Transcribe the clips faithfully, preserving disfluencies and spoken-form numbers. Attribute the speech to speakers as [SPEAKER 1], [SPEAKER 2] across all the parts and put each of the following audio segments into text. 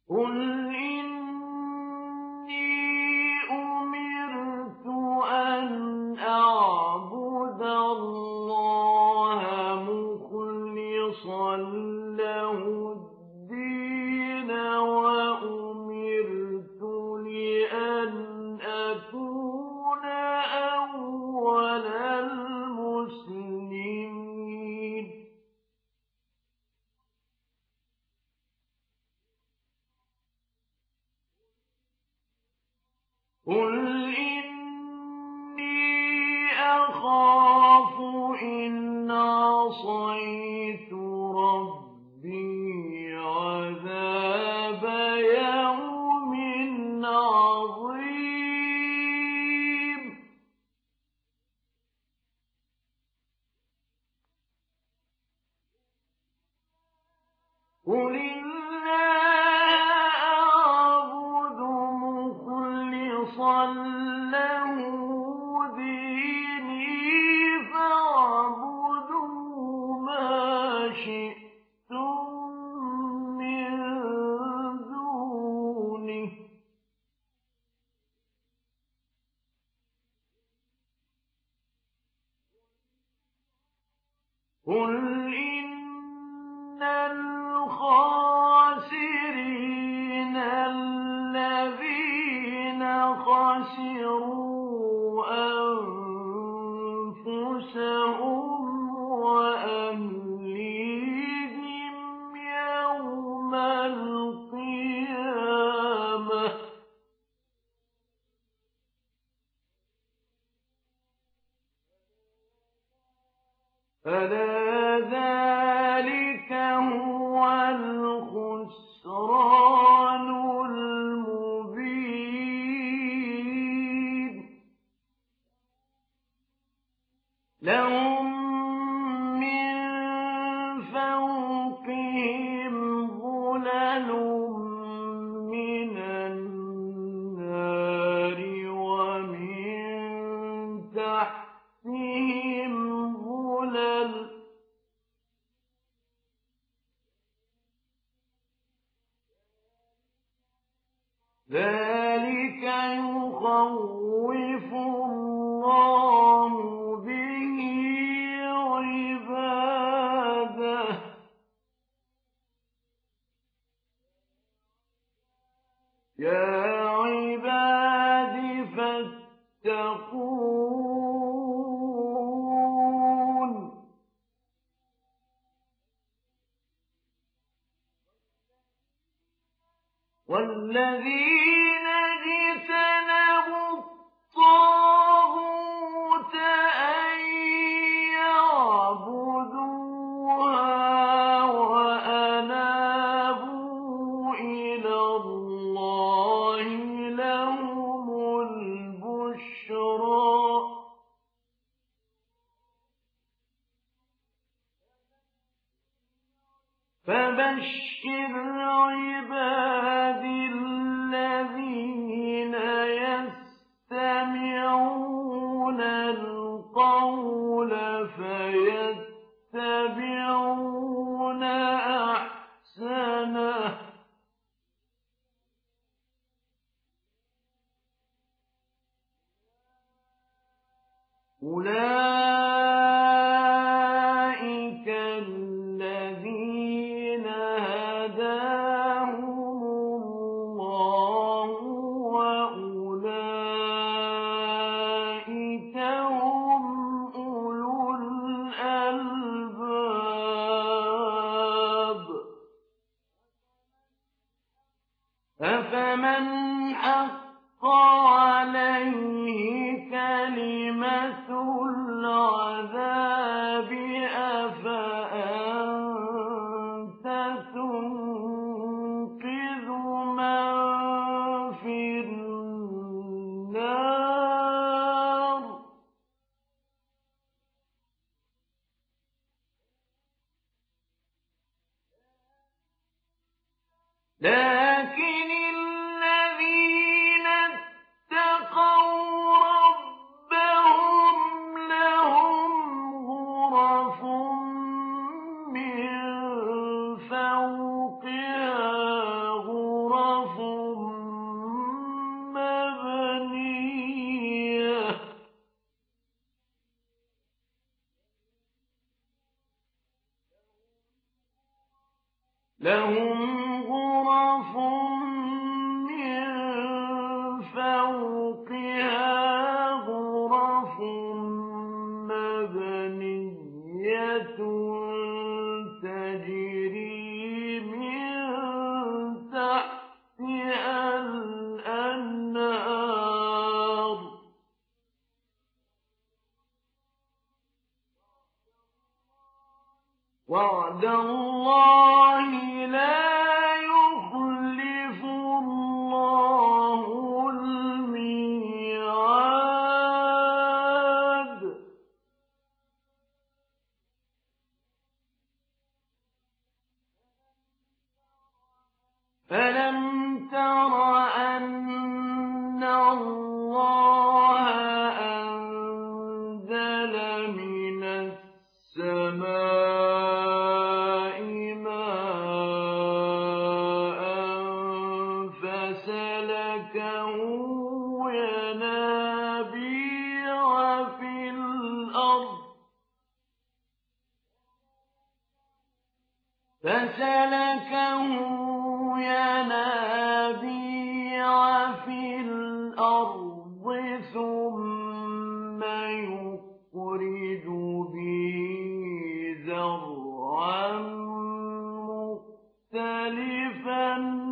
[SPEAKER 1] قُلْ إِنِّي أُمِرْتُ أَنْ أَعْبُدَ اللَّهَ مُخْلِصًا لَّهُ الدِّينَ وَأُمِرْتُ لِأَنْ أَكُونَ أَوَّلَ الْمُسْلِمِينَ قُلْ إِنِّي أَخَافُ إِنْ عَصَيْتُ رَبِّي عَذَابَ يَوْمٍ عَظِيمٍ قُلِ لَّهُ دِينِي فَاعْبُدُوا مَا شِئْتُم مِّن دُونِهِ ۗ قُلْ إِنَّ الْخَاسِرِينَ الَّذِينَ خَسِرُوا أَنفُسَهُمْ وَأَهْلِيهِمْ يَوْمَ الْقِيَامَةِ ۗ أَلَا ذَٰلِكَ هُوَ الْخُسْرَانُ الْمُبِينُ لَهُم مِّن فَوْقِهِمْ ظُلَلٌ مِّنَ النَّارِ وَمِن تَحْتِهِمْ ظُلَلٌ ۚ ذَٰلِكَ يُخَوِّفُ اللَّهُ بِهِ عِبَادَهُ ۚ يَا عِبَادِ فَاتَّقُونِ وَالَّذِينَ اجْتَنَبُوا الطَّاغُوتَ أَن يَعْبُدُوهَا وَأَنَابُوا إِلَى اللَّهِ لَهُمُ الْبُشْرَىٰ ۚ فَبَشِّرْ عِبَادِي الَّذِينَ يَسْتَمِعُونَ الْقَوْلَ فَيَتَّبِعُونَ أَحْسَنَهُ ۚ أُولَٰئِكَ الَّذِينَ هَدَاهُمُ اللَّهُ ۖ وَأُولَٰئِكَ هُمْ أُولُو الْأَلْبَابِ أَفَمَنْ حَقَّ عَلَيْهِ كَلِمَةُ الْعَذَابِ أَفَأَنتَ تُنقِذُ مَن فِي النَّارِ لَٰكِنِ الَّذِينَ اتَّقَوْا رَبَّهُمْ لَهُمْ غُرَفٌ مِّن فَوْقِهَا غُرَفٌ لهم غرف من فوقها غرف مبنية تجري من تحتها الأنهار وعد الله لا يخلف الله الميعاد فلم تر أن الله أنزل من السماء ماء فسلكه ينابيع في الأرض فسلكه ينابيع في الأرض ثم يخرج به زرعا مختلفا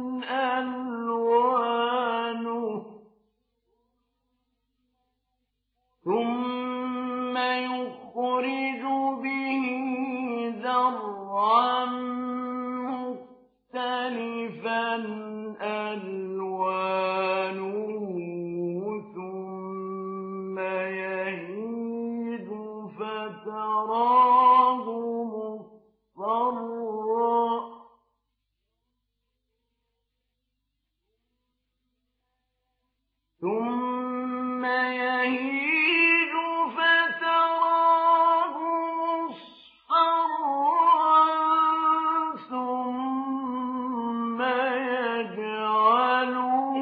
[SPEAKER 1] ألوانه ثم يخرج به زرعا مختلفا ألوانه ثم يهيج فتراه مصفرا ثم يهيج فتراه مصفرا ثم يجعله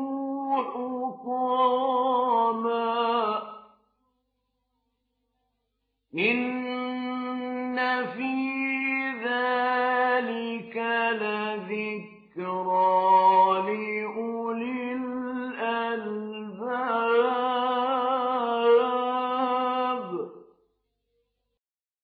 [SPEAKER 1] حطاما إن في ذلك لذكرى